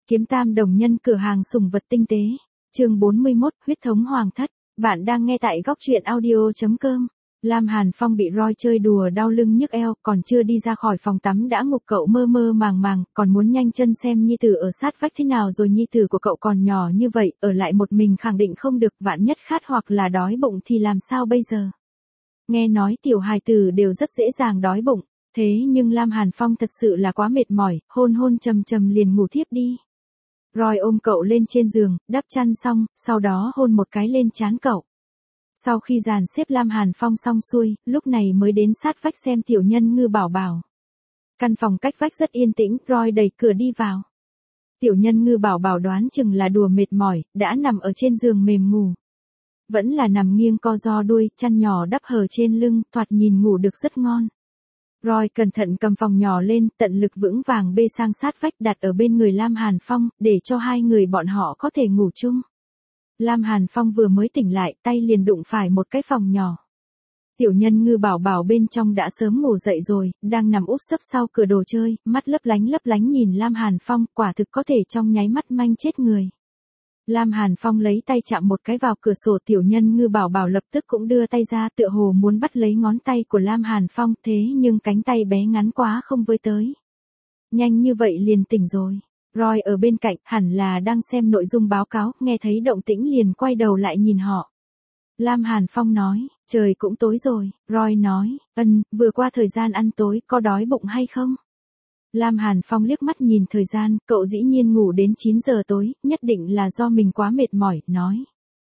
Kiếm Tam đồng nhân cửa hàng sủng vật tinh tế. Chương 41, huyết thống hoàng thất. Bạn đang nghe tại góc truyện audio.com. Lam Hàn Phong bị Roy chơi đùa đau lưng nhức eo, còn chưa đi ra khỏi phòng tắm đã ngục cậu mơ mơ màng màng, còn muốn nhanh chân xem nhi tử ở sát vách thế nào rồi nhi tử của cậu còn nhỏ như vậy, ở lại một mình khẳng định không được, vạn nhất khát hoặc là đói bụng thì làm sao bây giờ. Nghe nói tiểu hài tử đều rất dễ dàng đói bụng, thế nhưng Lam Hàn Phong thật sự là quá mệt mỏi, hôn hôn trầm trầm liền ngủ thiếp đi. Roy ôm cậu lên trên giường, đắp chăn xong, sau đó hôn một cái lên trán cậu. Sau khi dàn xếp Lam Hàn Phong xong xuôi, lúc này mới đến sát vách xem tiểu nhân ngư bảo bảo. Căn phòng cách vách rất yên tĩnh, Roy đẩy cửa đi vào. Tiểu nhân ngư bảo bảo đoán chừng là đùa mệt mỏi, đã nằm ở trên giường mềm ngủ. Vẫn là nằm nghiêng co ro đuôi, chăn nhỏ đắp hở trên lưng, thoạt nhìn ngủ được rất ngon. Roy cẩn thận cầm phòng nhỏ lên, tận lực vững vàng bê sang sát vách đặt ở bên người Lam Hàn Phong, để cho hai người bọn họ có thể ngủ chung. Lam Hàn Phong vừa mới tỉnh lại, tay liền đụng phải một cái phòng nhỏ. Tiểu nhân ngư bảo bảo bên trong đã sớm ngủ dậy rồi, đang nằm úp sấp sau cửa đồ chơi, mắt lấp lánh nhìn Lam Hàn Phong, quả thực có thể trong nháy mắt manh chết người. Lam Hàn Phong lấy tay chạm một cái vào cửa sổ, tiểu nhân ngư bảo bảo lập tức cũng đưa tay ra tựa hồ muốn bắt lấy ngón tay của Lam Hàn Phong, thế nhưng cánh tay bé ngắn quá không với tới. Nhanh như vậy liền tỉnh rồi. Roy ở bên cạnh hẳn là đang xem nội dung báo cáo, nghe thấy động tĩnh liền quay đầu lại nhìn họ. Lam Hàn Phong nói, trời cũng tối rồi. Roy nói, vừa qua thời gian ăn tối, có đói bụng hay không? Lam Hàn Phong liếc mắt nhìn thời gian, cậu dĩ nhiên ngủ đến 9 giờ tối, nhất định là do mình quá mệt mỏi, nói.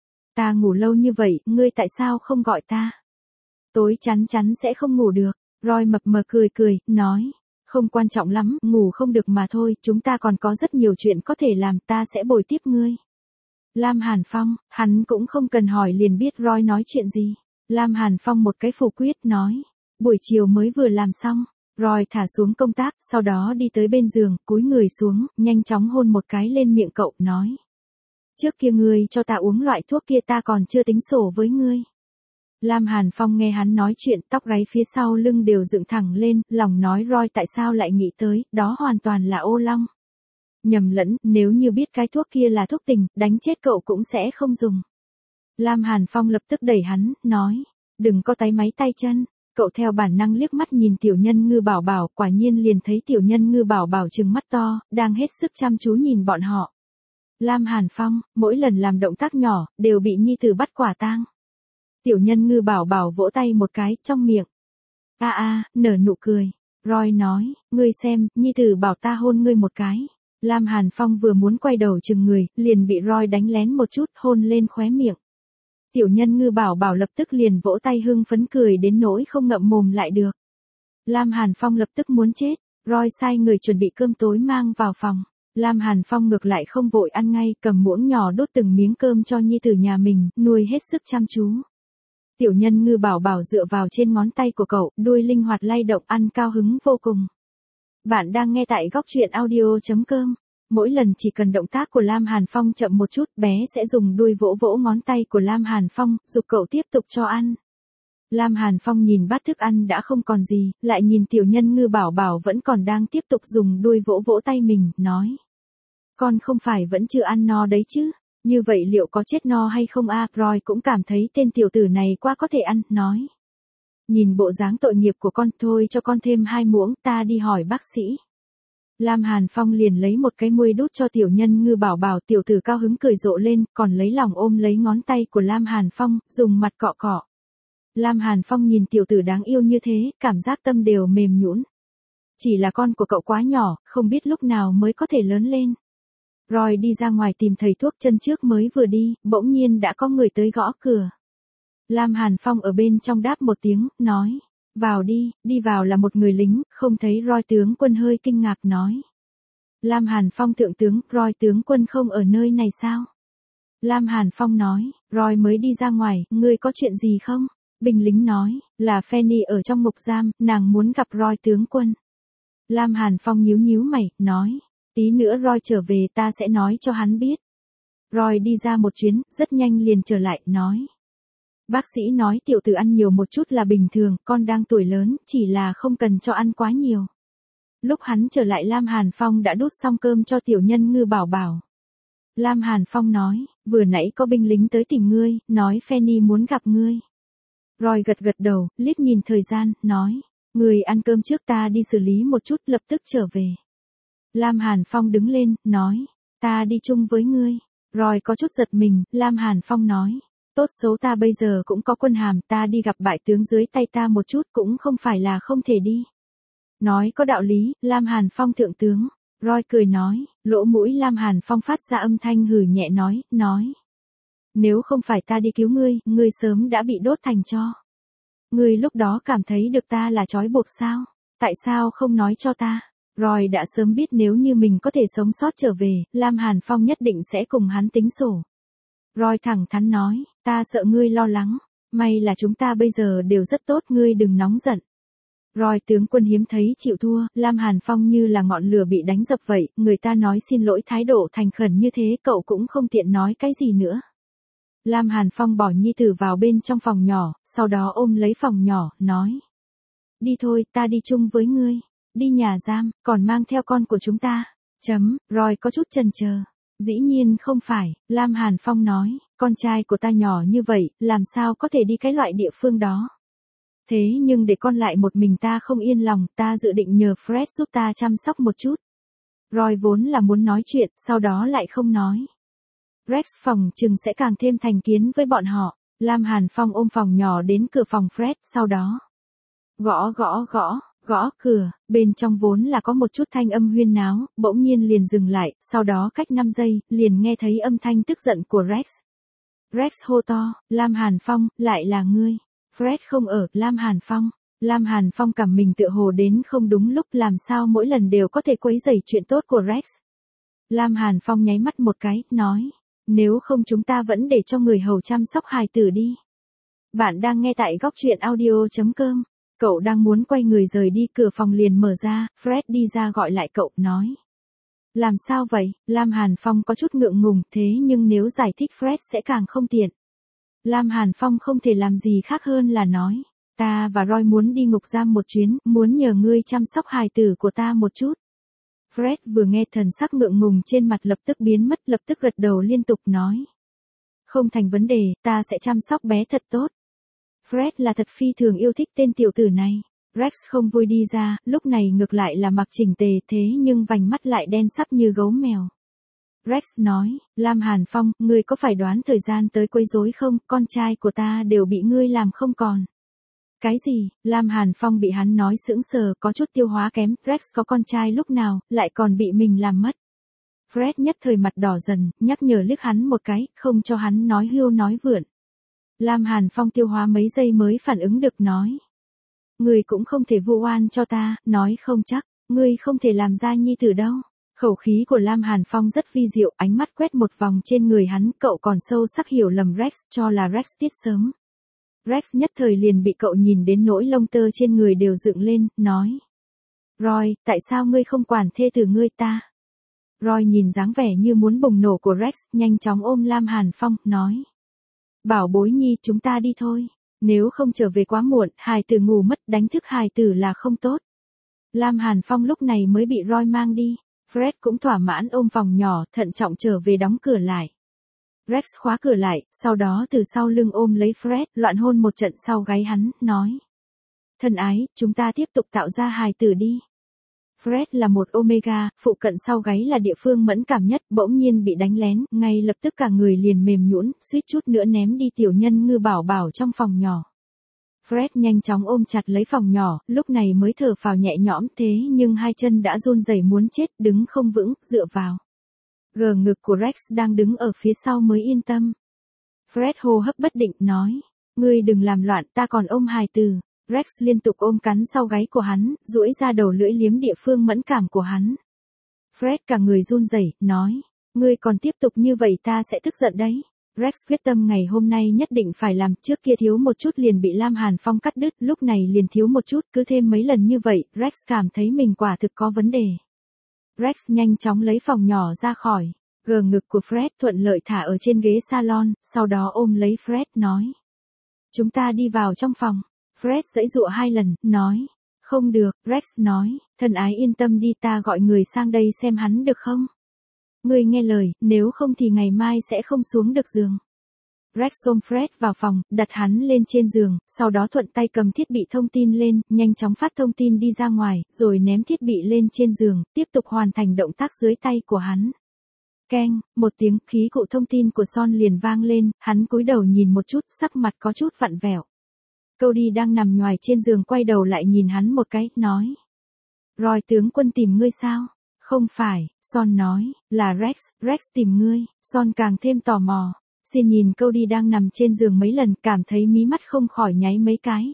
Ta ngủ lâu như vậy, ngươi tại sao không gọi ta? Tối chắn sẽ không ngủ được. Roy mập mờ cười, nói. Không quan trọng lắm, ngủ không được mà thôi, chúng ta còn có rất nhiều chuyện có thể làm, ta sẽ bồi tiếp ngươi. Lam Hàn Phong, hắn cũng không cần hỏi liền biết Roy nói chuyện gì. Lam Hàn Phong một cái phủ quyết, nói. Buổi chiều mới vừa làm xong. Roy thả xuống công tác, sau đó đi tới bên giường, cúi người xuống, nhanh chóng hôn một cái lên miệng cậu, nói. Trước kia ngươi cho ta uống loại thuốc kia ta còn chưa tính sổ với ngươi. Lam Hàn Phong nghe hắn nói chuyện, tóc gáy phía sau lưng đều dựng thẳng lên, lòng nói Roy tại sao lại nghĩ tới, đó hoàn toàn là ô long. Nhầm lẫn, nếu như biết cái thuốc kia là thuốc tình, đánh chết cậu cũng sẽ không dùng. Lam Hàn Phong lập tức đẩy hắn, nói, đừng có táy máy tay chân. Cậu theo bản năng liếc mắt nhìn tiểu nhân ngư bảo bảo, quả nhiên liền thấy tiểu nhân ngư bảo bảo trừng mắt to, đang hết sức chăm chú nhìn bọn họ. Lam Hàn Phong, mỗi lần làm động tác nhỏ, đều bị nhi tử bắt quả tang. Tiểu nhân ngư bảo bảo vỗ tay một cái, trong miệng. Nở nụ cười. Roy nói, ngươi xem, nhi tử bảo ta hôn ngươi một cái. Lam Hàn Phong vừa muốn quay đầu chừng người, liền bị Roy đánh lén một chút, hôn lên khóe miệng. Tiểu nhân ngư bảo bảo lập tức liền vỗ tay hưng phấn cười đến nỗi không ngậm mồm lại được. Lam Hàn Phong lập tức muốn chết, Roy sai người chuẩn bị cơm tối mang vào phòng. Lam Hàn Phong ngược lại không vội ăn ngay, cầm muỗng nhỏ đốt từng miếng cơm cho nhi tử nhà mình, nuôi hết sức chăm chú. Tiểu nhân ngư bảo bảo dựa vào trên ngón tay của cậu, đuôi linh hoạt lay động, ăn cao hứng vô cùng. Bạn đang nghe tại góc truyện audio.com. Mỗi lần chỉ cần động tác của Lam Hàn Phong chậm một chút, bé sẽ dùng đuôi vỗ vỗ ngón tay của Lam Hàn Phong, giục cậu tiếp tục cho ăn. Lam Hàn Phong nhìn bát thức ăn đã không còn gì, lại nhìn tiểu nhân ngư bảo bảo vẫn còn đang tiếp tục dùng đuôi vỗ vỗ tay mình, nói. Con không phải vẫn chưa ăn no đấy chứ, như vậy liệu có chết no hay không a? Roy cũng cảm thấy tên tiểu tử này quá có thể ăn, nói. Nhìn bộ dáng tội nghiệp của con, thôi cho con thêm 2 muỗng, ta đi hỏi bác sĩ. Lam Hàn Phong liền lấy một cái muôi đút cho tiểu nhân ngư bảo bảo, tiểu tử cao hứng cười rộ lên, còn lấy lòng ôm lấy ngón tay của Lam Hàn Phong, dùng mặt cọ cọ. Lam Hàn Phong nhìn tiểu tử đáng yêu như thế, cảm giác tâm đều mềm nhũn. Chỉ là con của cậu quá nhỏ, không biết lúc nào mới có thể lớn lên. Roy đi ra ngoài tìm thầy thuốc, chân trước mới vừa đi, bỗng nhiên đã có người tới gõ cửa. Lam Hàn Phong ở bên trong đáp một tiếng, nói. Vào đi vào là một người lính, không thấy Roy tướng quân hơi kinh ngạc, nói. Lam Hàn Phong thượng tướng, Roy tướng quân không ở nơi này sao? Lam Hàn Phong nói, Roy mới đi ra ngoài, ngươi có chuyện gì không? Binh lính nói, là Fanny ở trong ngục giam, nàng muốn gặp Roy tướng quân. Lam Hàn Phong nhíu mày, nói, tí nữa Roy trở về ta sẽ nói cho hắn biết. Roy đi ra một chuyến, rất nhanh liền trở lại, nói. Bác sĩ nói tiểu tử ăn nhiều một chút là bình thường, con đang tuổi lớn, chỉ là không cần cho ăn quá nhiều. Lúc hắn trở lại Lam Hàn Phong đã đút xong cơm cho tiểu nhân Ngư Bảo Bảo. Lam Hàn Phong nói, vừa nãy có binh lính tới tìm ngươi, nói Fanny muốn gặp ngươi. Roy gật gật đầu, liếc nhìn thời gian, nói, ngươi ăn cơm trước, ta đi xử lý một chút, lập tức trở về. Lam Hàn Phong đứng lên, nói, ta đi chung với ngươi. Roy có chút giật mình, Lam Hàn Phong nói, tốt xấu ta bây giờ cũng có quân hàm, ta đi gặp bại tướng dưới tay ta một chút cũng không phải là không thể đi. Nói có đạo lý, Lam Hàn Phong thượng tướng. Roy cười nói, lỗ mũi Lam Hàn Phong phát ra âm thanh hừ nhẹ nói. Nếu không phải ta đi cứu ngươi, ngươi sớm đã bị đốt thành tro. Ngươi lúc đó cảm thấy được ta là trói buộc sao? Tại sao không nói cho ta? Roy đã sớm biết nếu như mình có thể sống sót trở về, Lam Hàn Phong nhất định sẽ cùng hắn tính sổ. Roy thẳng thắn nói, ta sợ ngươi lo lắng. May là chúng ta bây giờ đều rất tốt, ngươi đừng nóng giận. Roy tướng quân hiếm thấy chịu thua, Lam Hàn Phong như là ngọn lửa bị đánh dập vậy, người ta nói xin lỗi thái độ thành khẩn như thế cậu cũng không tiện nói cái gì nữa. Lam Hàn Phong bỏ nhi tử vào bên trong phòng nhỏ, sau đó ôm lấy phòng nhỏ, nói. Đi thôi, ta đi chung với ngươi. Đi nhà giam, còn mang theo con của chúng ta. Roy có chút chần chờ. Dĩ nhiên không phải, Lam Hàn Phong nói, con trai của ta nhỏ như vậy, làm sao có thể đi cái loại địa phương đó. Thế nhưng để con lại một mình ta không yên lòng, ta dự định nhờ Fred giúp ta chăm sóc một chút. Roy vốn là muốn nói chuyện, sau đó lại không nói. Rex phòng chừng sẽ càng thêm thành kiến với bọn họ. Lam Hàn Phong ôm phòng nhỏ đến cửa phòng Fred, sau đó. Gõ cửa, bên trong vốn là có một chút thanh âm huyên náo, bỗng nhiên liền dừng lại, sau đó cách 5 giây, liền nghe thấy âm thanh tức giận của Rex. Rex hô to, Lam Hàn Phong, lại là ngươi. Fred không ở, Lam Hàn Phong. Lam Hàn Phong cảm mình tựa hồ đến không đúng lúc, làm sao mỗi lần đều có thể quấy rầy chuyện tốt của Rex. Lam Hàn Phong nháy mắt một cái, nói, nếu không chúng ta vẫn để cho người hầu chăm sóc hài tử đi. Bạn đang nghe tại góc truyện audio.com. Cậu đang muốn quay người rời đi, cửa phòng liền mở ra, Fred đi ra gọi lại cậu, nói. Làm sao vậy? Lam Hàn Phong có chút ngượng ngùng, thế nhưng nếu giải thích Fred sẽ càng không tiện. Lam Hàn Phong không thể làm gì khác hơn là nói, ta và Roy muốn đi ngục giam một chuyến, muốn nhờ ngươi chăm sóc hài tử của ta một chút. Fred vừa nghe thần sắc ngượng ngùng trên mặt lập tức biến mất, lập tức gật đầu liên tục nói. Không thành vấn đề, ta sẽ chăm sóc bé thật tốt. Fred là thật phi thường yêu thích tên tiểu tử này. Rex không vui đi ra, lúc này ngược lại là mặc chỉnh tề, thế nhưng vành mắt lại đen sắp như gấu mèo. Rex nói, Lam Hàn Phong, ngươi có phải đoán thời gian tới quấy rối không, con trai của ta đều bị ngươi làm không còn. Cái gì? Lam Hàn Phong bị hắn nói sững sờ, có chút tiêu hóa kém, Rex có con trai lúc nào, lại còn bị mình làm mất. Fred nhất thời mặt đỏ dần, nhắc nhở liếc hắn một cái, không cho hắn nói hưu nói vượn. Lam Hàn Phong tiêu hóa mấy giây mới phản ứng được, nói. Ngươi cũng không thể vu oan cho ta, nói không chắc, ngươi không thể làm ra nhi tử đâu. Khẩu khí của Lam Hàn Phong rất vi diệu, ánh mắt quét một vòng trên người hắn, cậu còn sâu sắc hiểu lầm Rex, cho là Rex tiết sớm. Rex nhất thời liền bị cậu nhìn đến nỗi lông tơ trên người đều dựng lên, nói. Roy, tại sao ngươi không quản thê tử ngươi ta? Roy nhìn dáng vẻ như muốn bùng nổ của Rex, nhanh chóng ôm Lam Hàn Phong, nói. Bảo bối nhi, chúng ta đi thôi. Nếu không trở về quá muộn, hài tử ngủ mất, đánh thức hài tử là không tốt. Lam Hàn Phong lúc này mới bị Roy mang đi. Fred cũng thỏa mãn ôm phòng nhỏ, thận trọng trở về đóng cửa lại. Rex khóa cửa lại, sau đó từ sau lưng ôm lấy Fred, loạn hôn một trận sau gáy hắn, nói. Thân ái, chúng ta tiếp tục tạo ra hài tử đi. Fred là một omega, phụ cận sau gáy là địa phương mẫn cảm nhất, bỗng nhiên bị đánh lén, ngay lập tức cả người liền mềm nhũn, suýt chút nữa ném đi tiểu nhân Ngư Bảo Bảo trong phòng nhỏ. Fred nhanh chóng ôm chặt lấy phòng nhỏ, lúc này mới thở phào nhẹ nhõm, thế nhưng hai chân đã run rẩy muốn chết, đứng không vững, dựa vào. Gờ ngực của Rex đang đứng ở phía sau mới yên tâm. Fred hô hấp bất định, nói. Ngươi đừng làm loạn, ta còn ôm hài tử. Rex liên tục ôm cắn sau gáy của hắn, duỗi ra đầu lưỡi liếm địa phương mẫn cảm của hắn. Fred cả người run rẩy, nói. Ngươi còn tiếp tục như vậy ta sẽ tức giận đấy. Rex quyết tâm ngày hôm nay nhất định phải làm, trước kia thiếu một chút liền bị Lam Hàn Phong cắt đứt, lúc này liền thiếu một chút, cứ thêm mấy lần như vậy, Rex cảm thấy mình quả thực có vấn đề. Rex nhanh chóng lấy phòng nhỏ ra khỏi. Gờ ngực của Fred thuận lợi thả ở trên ghế salon, sau đó ôm lấy Fred, nói. Chúng ta đi vào trong phòng. Fred giãy giụa 2 lần, nói. Không được, Rex nói, thân ái yên tâm đi, ta gọi người sang đây xem hắn được không? Ngươi nghe lời, nếu không thì ngày mai sẽ không xuống được giường. Rex ôm Fred vào phòng, đặt hắn lên trên giường, sau đó thuận tay cầm thiết bị thông tin lên, nhanh chóng phát thông tin đi ra ngoài, rồi ném thiết bị lên trên giường, tiếp tục hoàn thành động tác dưới tay của hắn. Keng, một tiếng, khí cụ thông tin của Son liền vang lên, hắn cúi đầu nhìn một chút, sắc mặt có chút vặn vẹo. Cody đang nằm nhoài trên giường quay đầu lại nhìn hắn một cái, nói. Roy tướng quân tìm ngươi sao? Không phải, Son nói, là Rex tìm ngươi. Son càng thêm tò mò. Xin nhìn Cody đang nằm trên giường mấy lần, cảm thấy mí mắt không khỏi nháy mấy cái.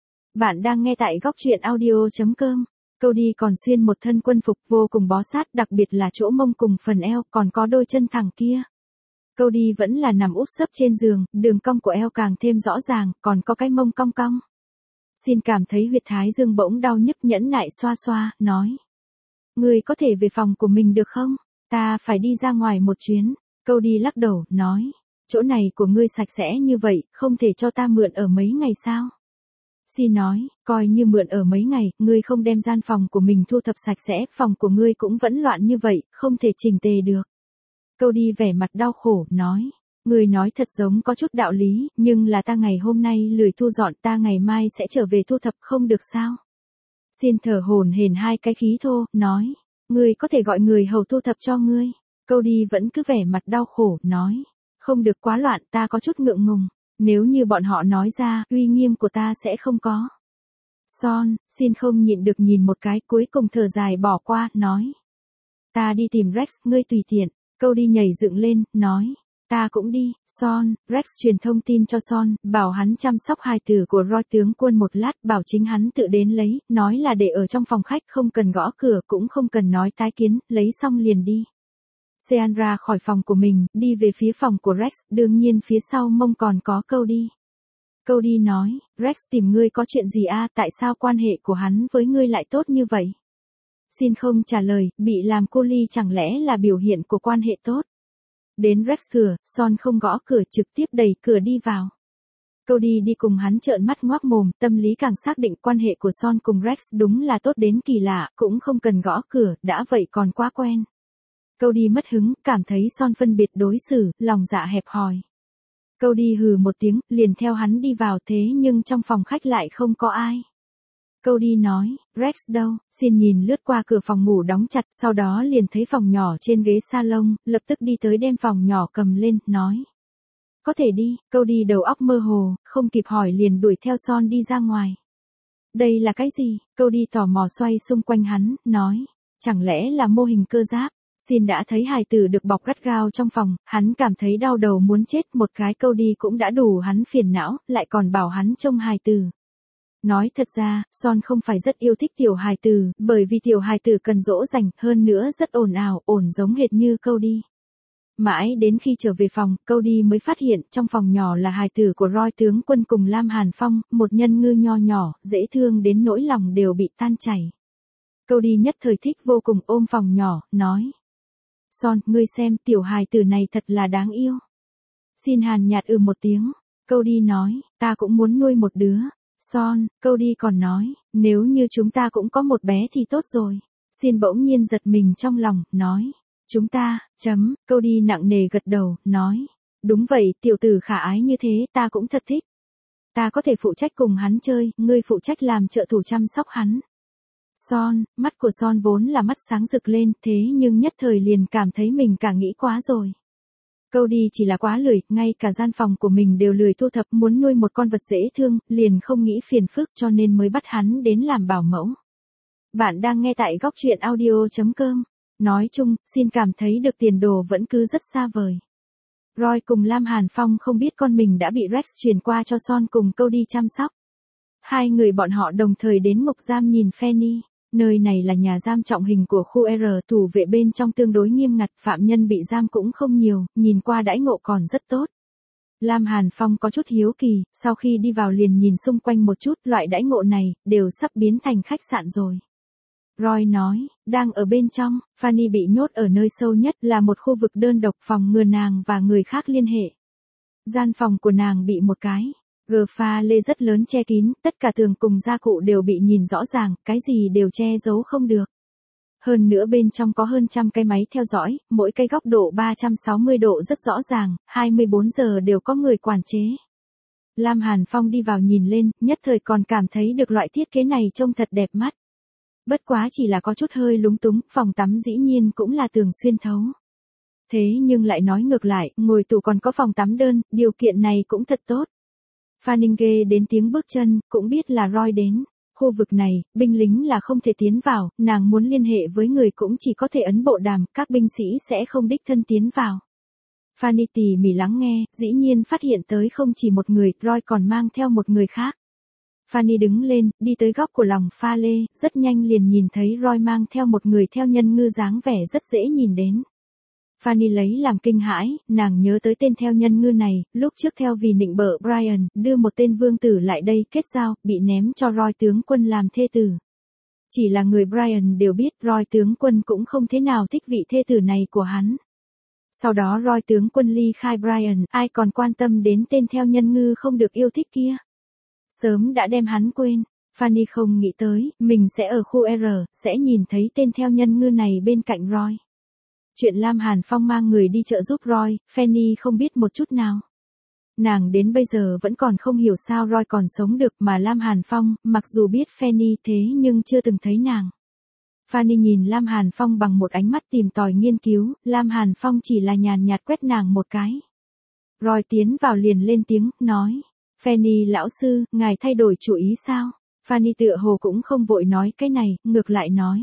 Bạn đang nghe tại góc truyện audio.com. Cody còn xuyên một thân quân phục vô cùng bó sát, đặc biệt là chỗ mông cùng phần eo, còn có đôi chân thẳng kia. Cody vẫn là nằm úp sấp trên giường, đường cong của eo càng thêm rõ ràng, còn có cái mông cong cong. Xin cảm thấy huyệt thái dương bỗng đau nhức, nhẫn nại xoa xoa, nói. Ngươi có thể về phòng của mình được không? Ta phải đi ra ngoài một chuyến. Cody lắc đầu, nói. Chỗ này của ngươi sạch sẽ như vậy, không thể cho ta mượn ở mấy ngày sao? Xin nói, coi như mượn ở mấy ngày, ngươi không đem gian phòng của mình thu thập sạch sẽ, phòng của ngươi cũng vẫn loạn như vậy, không thể chỉnh tề được. Cody vẻ mặt đau khổ, nói. Ngươi nói thật giống có chút đạo lý, nhưng là ta ngày hôm nay lười thu dọn, ta ngày mai sẽ trở về thu thập không được sao? Xin thở hổn hển hai cái khí thô, nói. Ngươi có thể gọi người hầu thu thập cho ngươi. Cody vẫn cứ vẻ mặt đau khổ, nói. Không được quá loạn, ta có chút ngượng ngùng. Nếu như bọn họ nói ra, uy nghiêm của ta sẽ không có. Son, xin không nhịn được nhìn một cái, cuối cùng thở dài bỏ qua, nói. Ta đi tìm Rex, ngươi tùy tiện. Cody nhảy dựng lên, nói. Ta cũng đi. Son, Rex truyền thông tin cho Son, bảo hắn chăm sóc hài tử của Roy tướng quân một lát, bảo chính hắn tự đến lấy, nói là để ở trong phòng khách, không cần gõ cửa, cũng không cần nói tái kiến, lấy xong liền đi. Sean ra khỏi phòng của mình, đi về phía phòng của Rex, đương nhiên phía sau mông còn có Cody. Cody nói, Rex tìm ngươi có chuyện gì à, tại sao quan hệ của hắn với ngươi lại tốt như vậy? Xin không trả lời, bị làm cô ly chẳng lẽ là biểu hiện của quan hệ tốt? Đến Rex cửa, Son không gõ cửa, trực tiếp đẩy cửa đi vào. Cody đi cùng hắn trợn mắt ngoác mồm, tâm lý càng xác định quan hệ của Son cùng Rex đúng là tốt đến kỳ lạ, cũng không cần gõ cửa, đã vậy còn quá quen. Cody mất hứng, cảm thấy Son phân biệt đối xử, lòng dạ hẹp hòi. Cody hừ một tiếng, liền theo hắn đi vào, thế nhưng trong phòng khách lại không có ai. Cody nói, Rex đâu? Xin nhìn lướt qua cửa phòng ngủ đóng chặt, sau đó liền thấy phòng nhỏ trên ghế salon, lập tức đi tới đem phòng nhỏ cầm lên, nói. Có thể đi. Cody đầu óc mơ hồ, không kịp hỏi liền đuổi theo Son đi ra ngoài. Đây là cái gì? Cody tò mò xoay xung quanh hắn, nói. Chẳng lẽ là mô hình cơ giáp? Xin đã thấy hài tử được bọc gắt gao trong phòng, hắn cảm thấy đau đầu muốn chết, một cái Cody cũng đã đủ hắn phiền não, lại còn bảo hắn trông hài tử. Nói thật ra, Son không phải rất yêu thích tiểu hài tử, bởi vì tiểu hài tử cần dỗ dành, hơn nữa rất ồn ào, ổn giống hệt như Cody. Mãi đến khi trở về phòng, Cody mới phát hiện trong phòng nhỏ là hài tử của Roy tướng quân cùng Lam Hàn Phong, một nhân ngư nho nhỏ, dễ thương đến nỗi lòng đều bị tan chảy. Cody nhất thời thích vô cùng, ôm phòng nhỏ, nói. Son, ngươi xem, tiểu hài tử này thật là đáng yêu. Xin hàn nhạt một tiếng. Cody nói, ta cũng muốn nuôi một đứa. Son, Cody còn nói, nếu như chúng ta cũng có một bé thì tốt rồi. Xin bỗng nhiên giật mình trong lòng, nói. Chúng ta, Cody nặng nề gật đầu, nói. Đúng vậy, tiểu tử khả ái như thế, ta cũng thật thích. Ta có thể phụ trách cùng hắn chơi, ngươi phụ trách làm trợ thủ chăm sóc hắn. Son, mắt của Son vốn là mắt sáng rực lên, thế nhưng nhất thời liền cảm thấy mình cả nghĩ quá rồi. Cody chỉ là quá lười, ngay cả gian phòng của mình đều lười thu thập, muốn nuôi một con vật dễ thương, liền không nghĩ phiền phức cho nên mới bắt hắn đến làm bảo mẫu. Bạn đang nghe tại góc truyện audio.com. Nói chung, xin cảm thấy được tiền đồ vẫn cứ rất xa vời. Roy cùng Lam Hàn Phong không biết con mình đã bị Rex truyền qua cho Son cùng Cody chăm sóc. Hai người bọn họ đồng thời đến ngục giam nhìn Fanny. Nơi này là nhà giam trọng hình của khu R, thủ vệ bên trong tương đối nghiêm ngặt, phạm nhân bị giam cũng không nhiều, nhìn qua đãi ngộ còn rất tốt. Lam Hàn Phong có chút hiếu kỳ, sau khi đi vào liền nhìn xung quanh một chút, loại đãi ngộ này, đều sắp biến thành khách sạn rồi. Roy nói, đang ở bên trong, Fanny bị nhốt ở nơi sâu nhất, là một khu vực đơn độc, phòng ngừa nàng và người khác liên hệ. Gian phòng của nàng bị một cái Pha lê rất lớn che kín, tất cả tường cùng gia cụ đều bị nhìn rõ ràng, cái gì đều che giấu không được. Hơn nữa bên trong có hơn trăm cái máy theo dõi, mỗi cái góc độ 360 độ rất rõ ràng, 24 giờ đều có người quản chế. Lam Hàn Phong đi vào nhìn lên, nhất thời còn cảm thấy được loại thiết kế này trông thật đẹp mắt. Bất quá chỉ là có chút hơi lúng túng, phòng tắm dĩ nhiên cũng là tường xuyên thấu. Thế nhưng lại nói ngược lại, ngồi tù còn có phòng tắm đơn, điều kiện này cũng thật tốt. Fanning nghe đến tiếng bước chân, cũng biết là Roy đến. Khu vực này, binh lính là không thể tiến vào, nàng muốn liên hệ với người cũng chỉ có thể ấn bộ đàm, các binh sĩ sẽ không đích thân tiến vào. Fanny tỉ mỉ lắng nghe, dĩ nhiên phát hiện tới không chỉ một người, Roy còn mang theo một người khác. Fanny đứng lên, đi tới góc của lòng pha lê, rất nhanh liền nhìn thấy Roy mang theo một người theo nhân ngư dáng vẻ rất dễ nhìn đến. Fanny lấy làm kinh hãi, nàng nhớ tới tên theo nhân ngư này, lúc trước theo vì nịnh bợ Brian, đưa một tên vương tử lại đây kết giao, bị ném cho Roy tướng quân làm thê tử. Chỉ là người Brian đều biết Roy tướng quân cũng không thế nào thích vị thê tử này của hắn. Sau đó Roy tướng quân ly khai Brian, ai còn quan tâm đến tên theo nhân ngư không được yêu thích kia. Sớm đã đem hắn quên, Fanny không nghĩ tới, mình sẽ ở khu R, sẽ nhìn thấy tên theo nhân ngư này bên cạnh Roy. Chuyện Lam Hàn Phong mang người đi trợ giúp Roy, Fanny không biết một chút nào. Nàng đến bây giờ vẫn còn không hiểu sao Roy còn sống được mà Lam Hàn Phong, mặc dù biết Fanny thế nhưng chưa từng thấy nàng. Fanny nhìn Lam Hàn Phong bằng một ánh mắt tìm tòi nghiên cứu, Lam Hàn Phong chỉ là nhàn nhạt quét nàng một cái. Roy tiến vào liền lên tiếng, nói. Fanny lão sư, ngài thay đổi chủ ý sao? Fanny tựa hồ cũng không vội nói cái này, ngược lại nói.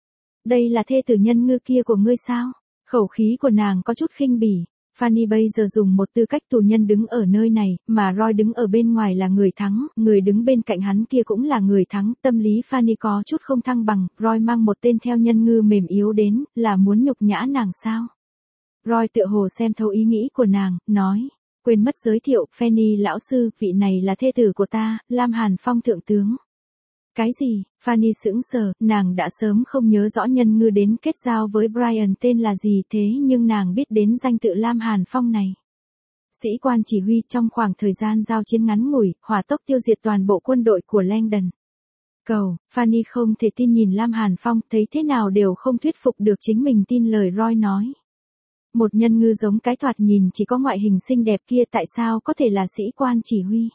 Đây là thê tử nhân ngư kia của ngươi sao? Khẩu khí của nàng có chút khinh bỉ. Fanny bây giờ dùng một tư cách tù nhân đứng ở nơi này, mà Roy đứng ở bên ngoài là người thắng, người đứng bên cạnh hắn kia cũng là người thắng. Tâm lý Fanny có chút không thăng bằng, Roy mang một tên theo nhân ngư mềm yếu đến, là muốn nhục nhã nàng sao? Roy tựa hồ xem thấu ý nghĩ của nàng, nói. Quên mất giới thiệu, Fanny lão sư, vị này là thê tử của ta, Lam Hàn Phong thượng tướng. Cái gì? Fanny sững sờ, nàng đã sớm không nhớ rõ nhân ngư đến kết giao với Brian tên là gì thế nhưng nàng biết đến danh tự Lam Hàn Phong này. Sĩ quan chỉ huy trong khoảng thời gian giao chiến ngắn ngủi, hỏa tốc tiêu diệt toàn bộ quân đội của Langdon. Fanny không thể tin nhìn Lam Hàn Phong, thấy thế nào đều không thuyết phục được chính mình tin lời Roy nói. Một nhân ngư giống cái thoạt nhìn chỉ có ngoại hình xinh đẹp kia tại sao có thể là sĩ quan chỉ huy.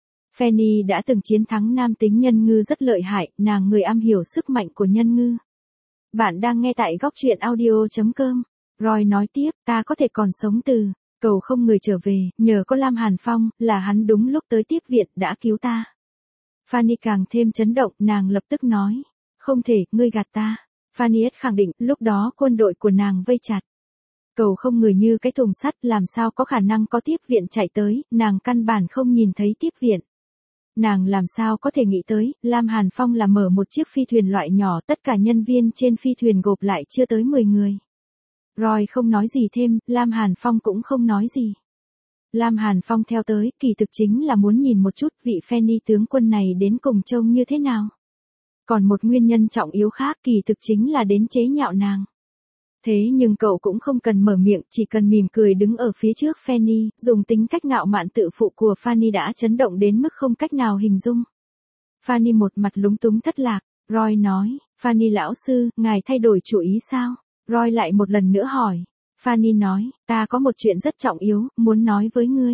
Fanny đã từng chiến thắng nam tính nhân ngư rất lợi hại, nàng người am hiểu sức mạnh của nhân ngư. Bạn đang nghe tại góc truyện audio.com. Roy nói tiếp, ta có thể còn sống từ cầu không người trở về, nhờ có Lam Hàn Phong, là hắn đúng lúc tới tiếp viện đã cứu ta. Fanny càng thêm chấn động, nàng lập tức nói. Không thể, ngươi gạt ta. Fanny khẳng định, lúc đó quân đội của nàng vây chặt. Cầu không người như cái thùng sắt, làm sao có khả năng có tiếp viện chạy tới, nàng căn bản không nhìn thấy tiếp viện. Nàng làm sao có thể nghĩ tới, Lam Hàn Phong là mở một chiếc phi thuyền loại nhỏ, tất cả nhân viên trên phi thuyền gộp lại chưa tới 10 người. Roy không nói gì thêm, Lam Hàn Phong cũng không nói gì. Lam Hàn Phong theo tới, kỳ thực chính là muốn nhìn một chút vị Fanny tướng quân này đến cùng trông như thế nào. Còn một nguyên nhân trọng yếu khác kỳ thực chính là đến chế nhạo nàng. Thế nhưng cậu cũng không cần mở miệng, chỉ cần mỉm cười đứng ở phía trước Fanny, dùng tính cách ngạo mạn tự phụ của Fanny đã chấn động đến mức không cách nào hình dung. Fanny một mặt lúng túng thất lạc, Roy nói, Fanny lão sư, ngài thay đổi chủ ý sao? Roy lại một lần nữa hỏi. Fanny nói, ta có một chuyện rất trọng yếu, muốn nói với ngươi.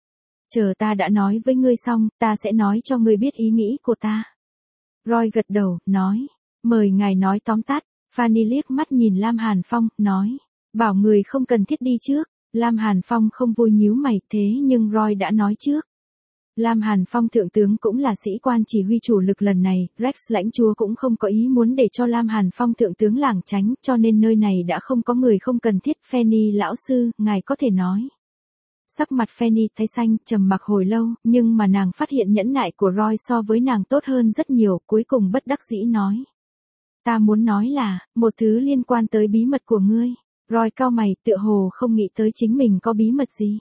Chờ ta đã nói với ngươi xong, ta sẽ nói cho ngươi biết ý nghĩ của ta. Roy gật đầu, nói, mời ngài nói tóm tắt. Fanny liếc mắt nhìn Lam Hàn Phong, nói, bảo người không cần thiết đi trước. Lam Hàn Phong không vui nhíu mày, thế nhưng Roy đã nói trước. Lam Hàn Phong thượng tướng cũng là sĩ quan chỉ huy chủ lực lần này, Rex lãnh chúa cũng không có ý muốn để cho Lam Hàn Phong thượng tướng lảng tránh, cho nên nơi này đã không có người không cần thiết. Fanny lão sư, ngài có thể nói. Sắc mặt Fanny tái xanh, trầm mặc hồi lâu, nhưng mà nàng phát hiện nhẫn nại của Roy so với nàng tốt hơn rất nhiều, cuối cùng bất đắc dĩ nói. Ta muốn nói là, một thứ liên quan tới bí mật của ngươi. Roy cau mày, tựa hồ không nghĩ tới chính mình có bí mật gì.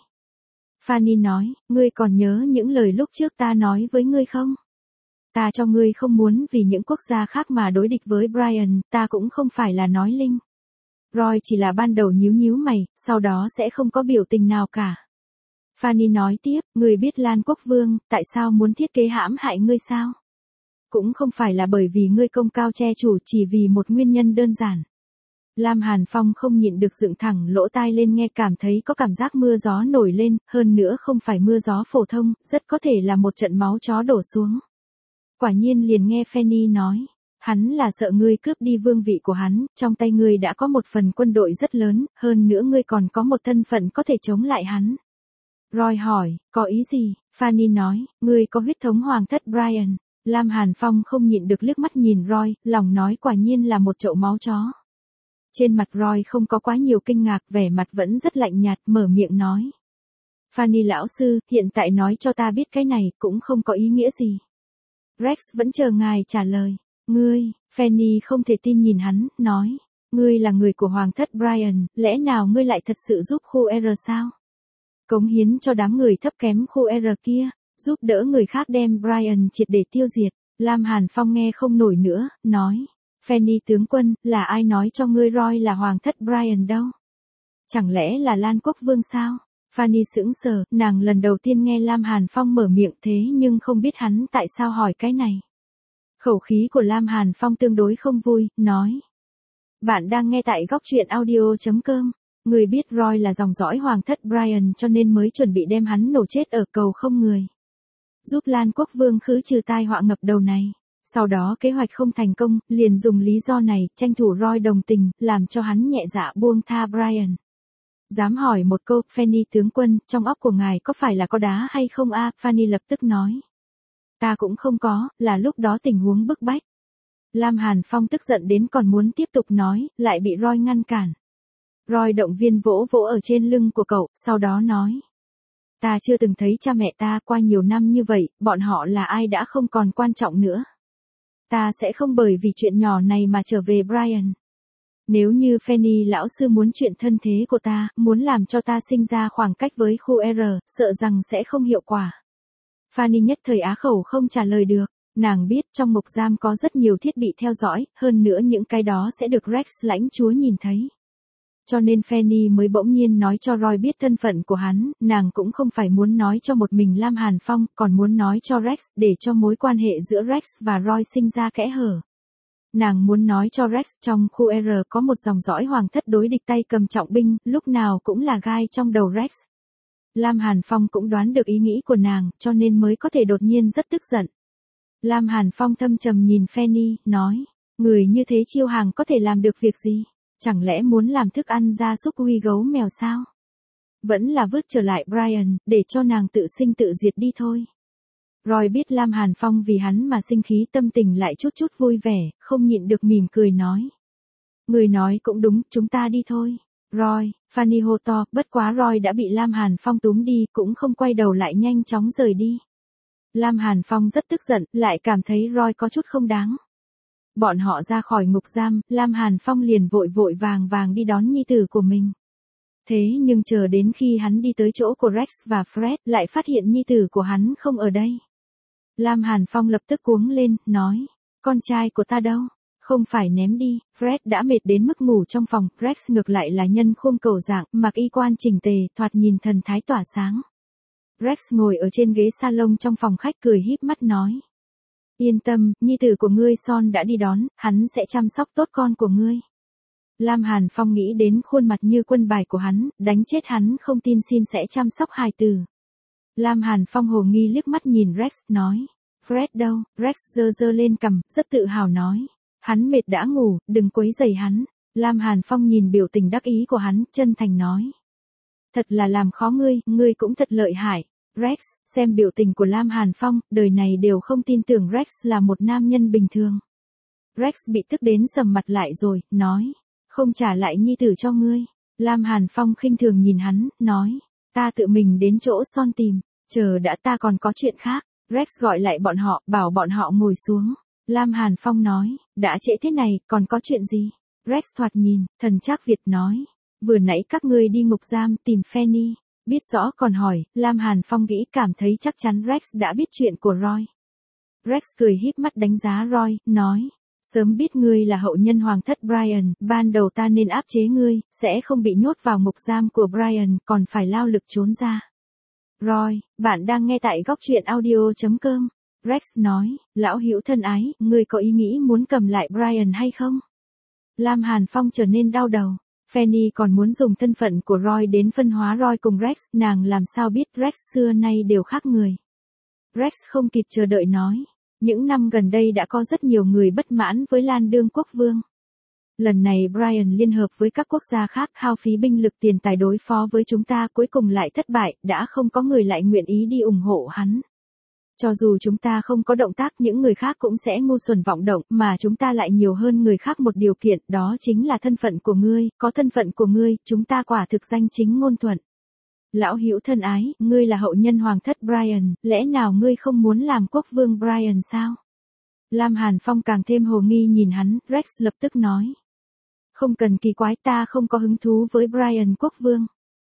Fanny nói, ngươi còn nhớ những lời lúc trước ta nói với ngươi không? Ta cho ngươi không muốn vì những quốc gia khác mà đối địch với Brian, ta cũng không phải là nói linh. Roy chỉ là ban đầu nhíu nhíu mày, sau đó sẽ không có biểu tình nào cả. Fanny nói tiếp, người biết Lan Quốc Vương, tại sao muốn thiết kế hãm hại ngươi sao? Cũng không phải là bởi vì ngươi công cao che chủ, chỉ vì một nguyên nhân đơn giản. Lam Hàn Phong không nhịn được dựng thẳng lỗ tai lên nghe, cảm thấy có cảm giác mưa gió nổi lên, hơn nữa không phải mưa gió phổ thông, rất có thể là một trận máu chó đổ xuống. Quả nhiên liền nghe Fanny nói, hắn là sợ ngươi cướp đi vương vị của hắn, trong tay ngươi đã có một phần quân đội rất lớn, hơn nữa ngươi còn có một thân phận có thể chống lại hắn. Roy hỏi, có ý gì? Fanny nói, ngươi có huyết thống hoàng thất Brian. Lam Hàn Phong không nhịn được liếc mắt nhìn Roy, lòng nói quả nhiên là một chậu máu chó. Trên mặt Roy không có quá nhiều kinh ngạc, vẻ mặt vẫn rất lạnh nhạt, mở miệng nói. Fanny lão sư, hiện tại nói cho ta biết cái này cũng không có ý nghĩa gì. Rex vẫn chờ ngài trả lời. Ngươi, Fanny không thể tin nhìn hắn, nói. Ngươi là người của hoàng thất Brian, lẽ nào ngươi lại thật sự giúp khu R sao? Cống hiến cho đám người thấp kém khu R kia, giúp đỡ người khác đem Brian triệt để tiêu diệt. Lam Hàn Phong nghe không nổi nữa, nói. Fanny tướng quân, là ai nói cho ngươi Roy là hoàng thất Brian đâu? Chẳng lẽ là Lan Quốc Vương sao? Fanny sững sờ, nàng lần đầu tiên nghe Lam Hàn Phong mở miệng thế nhưng không biết hắn tại sao hỏi cái này. Khẩu khí của Lam Hàn Phong tương đối không vui, nói. Bạn đang nghe tại góc truyện audio.com. Người biết Roy là dòng dõi hoàng thất Brian cho nên mới chuẩn bị đem hắn nổ chết ở cầu không người. Giúp Lan Quốc Vương khứ trừ tai họa ngập đầu này. Sau đó kế hoạch không thành công, liền dùng lý do này, tranh thủ Roy đồng tình, làm cho hắn nhẹ dạ buông tha Brian. Dám hỏi một câu, Fanny tướng quân, trong óc của ngài có phải là có đá hay không a? Fanny lập tức nói. Ta cũng không có, là lúc đó tình huống bức bách. Lam Hàn Phong tức giận đến còn muốn tiếp tục nói, lại bị Roy ngăn cản. Roy động viên vỗ vỗ ở trên lưng của cậu, sau đó nói. Ta chưa từng thấy cha mẹ ta, qua nhiều năm như vậy, bọn họ là ai đã không còn quan trọng nữa. Ta sẽ không bởi vì chuyện nhỏ này mà trở về Brian. Nếu như Fanny lão sư muốn chuyện thân thế của ta, muốn làm cho ta sinh ra khoảng cách với khu R, sợ rằng sẽ không hiệu quả. Fanny nhất thời á khẩu không trả lời được. Nàng biết trong ngục giam có rất nhiều thiết bị theo dõi, hơn nữa những cái đó sẽ được Rex lãnh chúa nhìn thấy. Cho nên Fanny mới bỗng nhiên nói cho Roy biết thân phận của hắn, nàng cũng không phải muốn nói cho một mình Lam Hàn Phong, còn muốn nói cho Rex, để cho mối quan hệ giữa Rex và Roy sinh ra kẽ hở. Nàng muốn nói cho Rex trong khu R có một dòng dõi hoàng thất đối địch tay cầm trọng binh, lúc nào cũng là gai trong đầu Rex. Lam Hàn Phong cũng đoán được ý nghĩ của nàng, cho nên mới có thể đột nhiên rất tức giận. Lam Hàn Phong thâm trầm nhìn Fanny, nói, người như thế chiêu hàng có thể làm được việc gì? Chẳng lẽ muốn làm thức ăn gia súc uy gấu mèo sao? Vẫn là vứt trở lại Brian, để cho nàng tự sinh tự diệt đi thôi. Roy biết Lam Hàn Phong vì hắn mà sinh khí, tâm tình lại chút chút vui vẻ, không nhịn được mỉm cười nói. Người nói cũng đúng, chúng ta đi thôi. Roy, Fanny hô to, bất quá Roy đã bị Lam Hàn Phong túm đi, cũng không quay đầu lại nhanh chóng rời đi. Lam Hàn Phong rất tức giận, lại cảm thấy Roy có chút không đáng. Bọn họ ra khỏi ngục giam, Lam Hàn Phong liền vội vội vàng vàng đi đón nhi tử của mình. Thế nhưng chờ đến khi hắn đi tới chỗ của Rex và Fred, lại phát hiện nhi tử của hắn không ở đây. Lam Hàn Phong lập tức cuống lên, nói, con trai của ta đâu? Không phải ném đi. Fred đã mệt đến mức ngủ trong phòng, Rex ngược lại là nhân khuôn cầu dạng, mặc y quan chỉnh tề, thoạt nhìn thần thái tỏa sáng. Rex ngồi ở trên ghế salon trong phòng khách cười híp mắt nói. Yên tâm, nhi tử của ngươi Son đã đi đón, hắn sẽ chăm sóc tốt con của ngươi. Lam Hàn Phong nghĩ đến khuôn mặt như quân bài của hắn, đánh chết hắn không tin xin sẽ chăm sóc hài tử. Lam Hàn Phong hồ nghi liếc mắt nhìn Rex, nói. Fred đâu? Rex giơ giơ lên cằm, rất tự hào nói. Hắn mệt đã ngủ, đừng quấy rầy hắn. Lam Hàn Phong nhìn biểu tình đắc ý của hắn, chân thành nói. Thật là làm khó ngươi cũng thật lợi hại. Rex, xem biểu tình của Lam Hàn Phong, đời này đều không tin tưởng Rex là một nam nhân bình thường. Rex bị tức đến sầm mặt lại rồi, nói. Không trả lại nhi tử cho ngươi. Lam Hàn Phong khinh thường nhìn hắn, nói. Ta tự mình đến chỗ Son tìm, chờ đã, ta còn có chuyện khác. Rex gọi lại bọn họ, bảo bọn họ ngồi xuống. Lam Hàn Phong nói, đã trễ thế này, còn có chuyện gì? Rex thoạt nhìn, thần Trác Việt nói. Vừa nãy các ngươi đi ngục giam tìm Fanny. Biết rõ còn hỏi, Lam Hàn Phong nghĩ cảm thấy chắc chắn Rex đã biết chuyện của Roy. Rex cười híp mắt đánh giá Roy, nói. Sớm biết ngươi là hậu nhân hoàng thất Brian, ban đầu ta nên áp chế ngươi, sẽ không bị nhốt vào ngục giam của Brian, còn phải lao lực trốn ra. Roy, bạn đang nghe tại góc truyện audio.com. Rex nói, lão hữu thân ái, ngươi có ý nghĩ muốn cầm lại Brian hay không? Lam Hàn Phong trở nên đau đầu. Fanny còn muốn dùng thân phận của Roy đến phân hóa Roy cùng Rex, nàng làm sao biết Rex xưa nay đều khác người. Rex không kịp chờ đợi nói, những năm gần đây đã có rất nhiều người bất mãn với Lan đương quốc vương. Lần này Brian liên hợp với các quốc gia khác hao phí binh lực tiền tài đối phó với chúng ta, cuối cùng lại thất bại, đã không có người lại nguyện ý đi ủng hộ hắn. Cho dù chúng ta không có động tác, những người khác cũng sẽ ngu xuẩn vọng động, mà chúng ta lại nhiều hơn người khác một điều kiện, đó chính là thân phận của ngươi, có thân phận của ngươi, chúng ta quả thực danh chính ngôn thuận. Lão hữu thân ái, ngươi là hậu nhân hoàng thất Brian, lẽ nào ngươi không muốn làm quốc vương Brian sao? Lam Hàn Phong càng thêm hồ nghi nhìn hắn, Rex lập tức nói. Không cần kỳ quái, ta không có hứng thú với Brian quốc vương.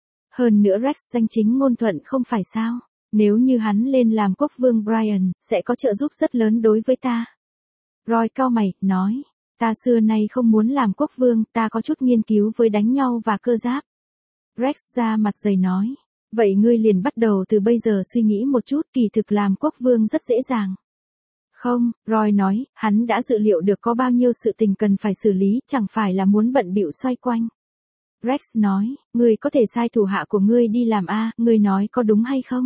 Hơn nữa Rex danh chính ngôn thuận không phải sao? Nếu như hắn lên làm quốc vương Brian, sẽ có trợ giúp rất lớn đối với ta. Roy cau mày, nói, ta xưa nay không muốn làm quốc vương, ta có chút nghiên cứu với đánh nhau và cơ giáp. Rex ra mặt dày nói, vậy ngươi liền bắt đầu từ bây giờ suy nghĩ một chút, kỳ thực làm quốc vương rất dễ dàng. Không, Roy nói, hắn đã dự liệu được có bao nhiêu sự tình cần phải xử lý, chẳng phải là muốn bận bịu xoay quanh. Rex nói, ngươi có thể sai thủ hạ của ngươi đi làm ngươi nói có đúng hay không?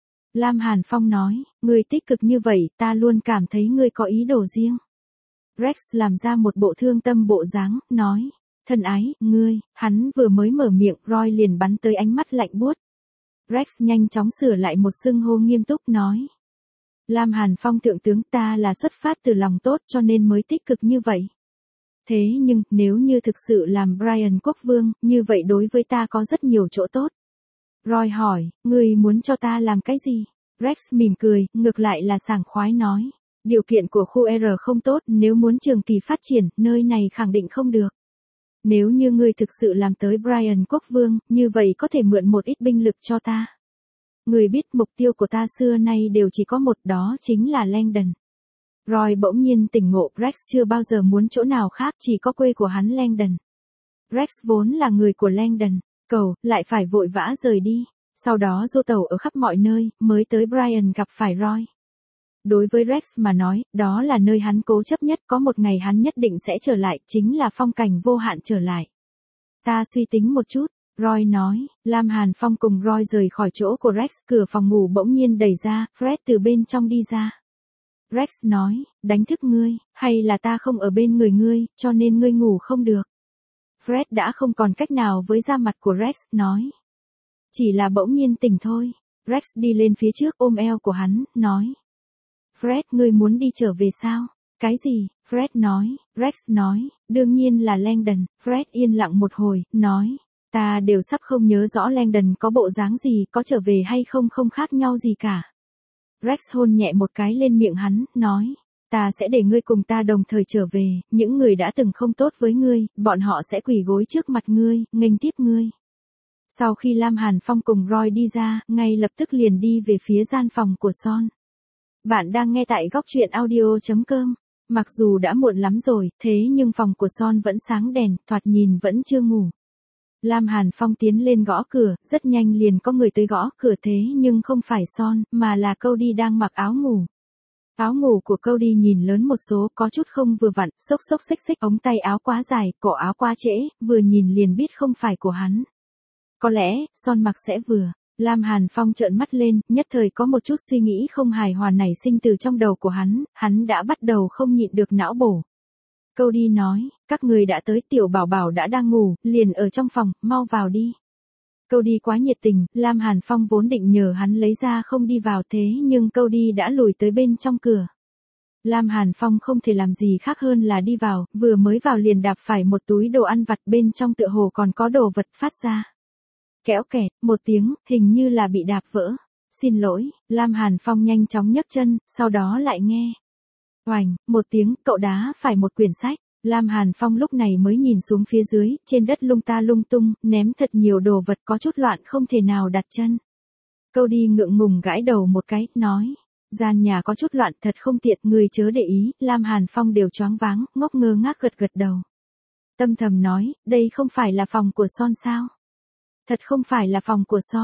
Lam Hàn Phong nói, ngươi tích cực như vậy, ta luôn cảm thấy ngươi có ý đồ riêng. Rex làm ra một bộ thương tâm bộ dáng, nói, thân ái, ngươi, hắn vừa mới mở miệng, Roy liền bắn tới ánh mắt lạnh buốt. Rex nhanh chóng sửa lại một xưng hô nghiêm túc, nói. Lam Hàn Phong thượng tướng, ta là xuất phát từ lòng tốt cho nên mới tích cực như vậy. Thế nhưng, nếu như thực sự làm Brian quốc vương, như vậy đối với ta có rất nhiều chỗ tốt. Roy hỏi, ngươi muốn cho ta làm cái gì? Rex mỉm cười, ngược lại là sảng khoái nói. Điều kiện của khu R không tốt, nếu muốn trường kỳ phát triển, nơi này khẳng định không được. Nếu như ngươi thực sự làm tới Brian quốc vương, như vậy có thể mượn một ít binh lực cho ta. Ngươi biết mục tiêu của ta xưa nay đều chỉ có một, đó chính là Langdon. Roy bỗng nhiên tỉnh ngộ, Rex chưa bao giờ muốn chỗ nào khác, chỉ có quê của hắn Langdon. Rex vốn là người của Langdon, cầu, lại phải vội vã rời đi. Sau đó du tẩu ở khắp mọi nơi, mới tới Brian gặp phải Roy. Đối với Rex mà nói, đó là nơi hắn cố chấp nhất, có một ngày hắn nhất định sẽ trở lại, chính là phong cảnh vô hạn trở lại. Ta suy tính một chút, Roy nói. Lam Hàn Phong cùng Roy rời khỏi chỗ của Rex, cửa phòng ngủ bỗng nhiên đẩy ra, Fred từ bên trong đi ra. Rex nói, đánh thức ngươi, hay là ta không ở bên người ngươi, cho nên ngươi ngủ không được. Fred đã không còn cách nào với da mặt của Rex, nói. Chỉ là bỗng nhiên tỉnh thôi. Rex đi lên phía trước ôm eo của hắn, nói. Fred, ngươi muốn đi trở về sao? Cái gì? Fred nói. Rex nói, đương nhiên là Langdon. Fred yên lặng một hồi, nói. Ta đều sắp không nhớ rõ Langdon có bộ dáng gì, có trở về hay không không khác nhau gì cả. Rex hôn nhẹ một cái lên miệng hắn, nói. Ta sẽ để ngươi cùng ta đồng thời trở về, những người đã từng không tốt với ngươi, bọn họ sẽ quỳ gối trước mặt ngươi, nghênh tiếp ngươi. Sau khi Lam Hàn Phong cùng Roy đi ra, ngay lập tức liền đi về phía gian phòng của Son. Bạn đang nghe tại góc truyện audio.com. Mặc dù đã muộn lắm rồi, thế nhưng phòng của Son vẫn sáng đèn, thoạt nhìn vẫn chưa ngủ. Lam Hàn Phong tiến lên gõ cửa, rất nhanh liền có người tới gõ cửa, thế nhưng không phải Son, mà là Cody đang mặc áo ngủ. Áo ngủ của Cody nhìn lớn một số, có chút không vừa vặn, xốc xốc xích xích, ống tay áo quá dài, cổ áo quá trễ, vừa nhìn liền biết không phải của hắn. Có lẽ, Son mặc sẽ vừa. Lam Hàn Phong trợn mắt lên, nhất thời có một chút suy nghĩ không hài hòa nảy sinh từ trong đầu của hắn đã bắt đầu không nhịn được não bổ. Cody nói, các người đã tới, tiểu bảo bảo đã đang ngủ, liền ở trong phòng, mau vào đi. Cody quá nhiệt tình, Lam Hàn Phong vốn định nhờ hắn lấy ra không đi vào, thế nhưng Cody đã lùi tới bên trong cửa. Lam Hàn Phong không thể làm gì khác hơn là đi vào, vừa mới vào liền đạp phải một túi đồ ăn vặt, bên trong tựa hồ còn có đồ vật phát ra. Kéo kẹt, một tiếng, hình như là bị đạp vỡ. Xin lỗi, Lam Hàn Phong nhanh chóng nhấc chân, sau đó lại nghe. Oành, một tiếng, cậu đá phải một quyển sách. Lam Hàn Phong lúc này mới nhìn xuống phía dưới, trên đất lung ta lung tung, ném thật nhiều đồ vật, có chút loạn không thể nào đặt chân. Cody ngượng ngùng gãi đầu một cái, nói. Gian nhà có chút loạn, thật không tiện, người chớ để ý. Lam Hàn Phong đều choáng váng, ngốc ngơ ngác gật gật đầu. Tâm thầm nói, đây không phải là phòng của Son sao? Thật không phải là phòng của Son.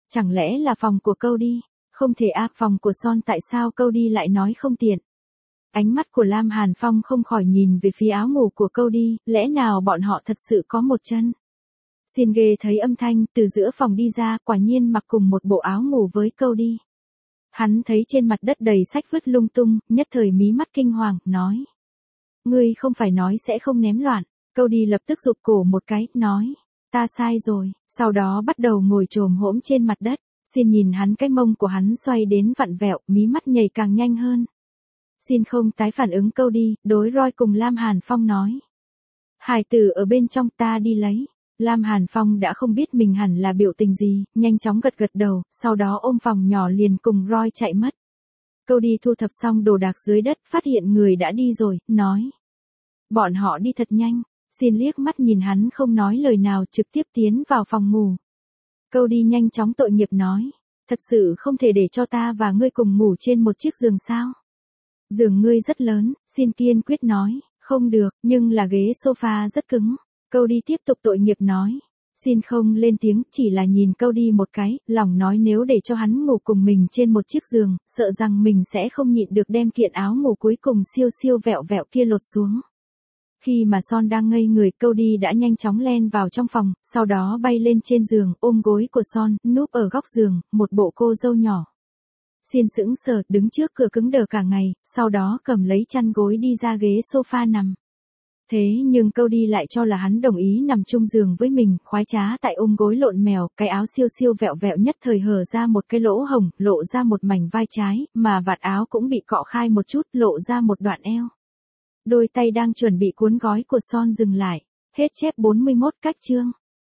Chẳng lẽ là phòng của Cody? Không thể phòng của Son, tại sao Cody lại nói không tiện? Ánh mắt của Lam Hàn Phong không khỏi nhìn về phía áo ngủ của Cody, lẽ nào bọn họ thật sự có một chân? Xin ghê thấy âm thanh từ giữa phòng đi ra, quả nhiên mặc cùng một bộ áo ngủ với Cody. Hắn thấy trên mặt đất đầy sách vứt lung tung, nhất thời mí mắt kinh hoàng, nói. Ngươi không phải nói sẽ không ném loạn. Cody lập tức rụt cổ một cái, nói. Ta sai rồi, sau đó bắt đầu ngồi chồm hổm trên mặt đất. Xin nhìn hắn, cái mông của hắn xoay đến vặn vẹo, mí mắt nhảy càng nhanh hơn. Xin không tái phản ứng Cody, đối Roy cùng Lam Hàn Phong nói. Hải tử ở bên trong, ta đi lấy. Lam Hàn Phong đã không biết mình hẳn là biểu tình gì, nhanh chóng gật gật đầu, sau đó ôm phòng nhỏ liền cùng Roy chạy mất. Cody thu thập xong đồ đạc dưới đất, phát hiện người đã đi rồi, nói. Bọn họ đi thật nhanh. Xin liếc mắt nhìn hắn không nói lời nào, trực tiếp tiến vào phòng ngủ. Cody nhanh chóng tội nghiệp nói. Thật sự không thể để cho ta và ngươi cùng ngủ trên một chiếc giường sao? Giường ngươi rất lớn, Xin kiên quyết nói. Không được, nhưng là ghế sofa rất cứng. Cody tiếp tục tội nghiệp nói. Xin không lên tiếng, chỉ là nhìn Cody một cái, lòng nói nếu để cho hắn ngủ cùng mình trên một chiếc giường, sợ rằng mình sẽ không nhịn được đem kiện áo ngủ cuối cùng siêu siêu vẹo vẹo kia lột xuống. Khi mà Son đang ngây người, Cody đã nhanh chóng len vào trong phòng, sau đó bay lên trên giường, ôm gối của Son, núp ở góc giường, một bộ cô dâu nhỏ. Xin sững sờ, đứng trước cửa cứng đờ cả ngày, sau đó cầm lấy chăn gối đi ra ghế sofa nằm. Thế nhưng Cody lại cho là hắn đồng ý nằm chung giường với mình, khoái trá tại ôm gối lộn mèo, cái áo siêu siêu vẹo vẹo nhất thời hở ra một cái lỗ hổng, lộ ra một mảnh vai trái, mà vạt áo cũng bị cọ khai một chút, lộ ra một đoạn eo. Đôi tay đang chuẩn bị cuốn gói của Son dừng lại. Hết chép 41 cách chương.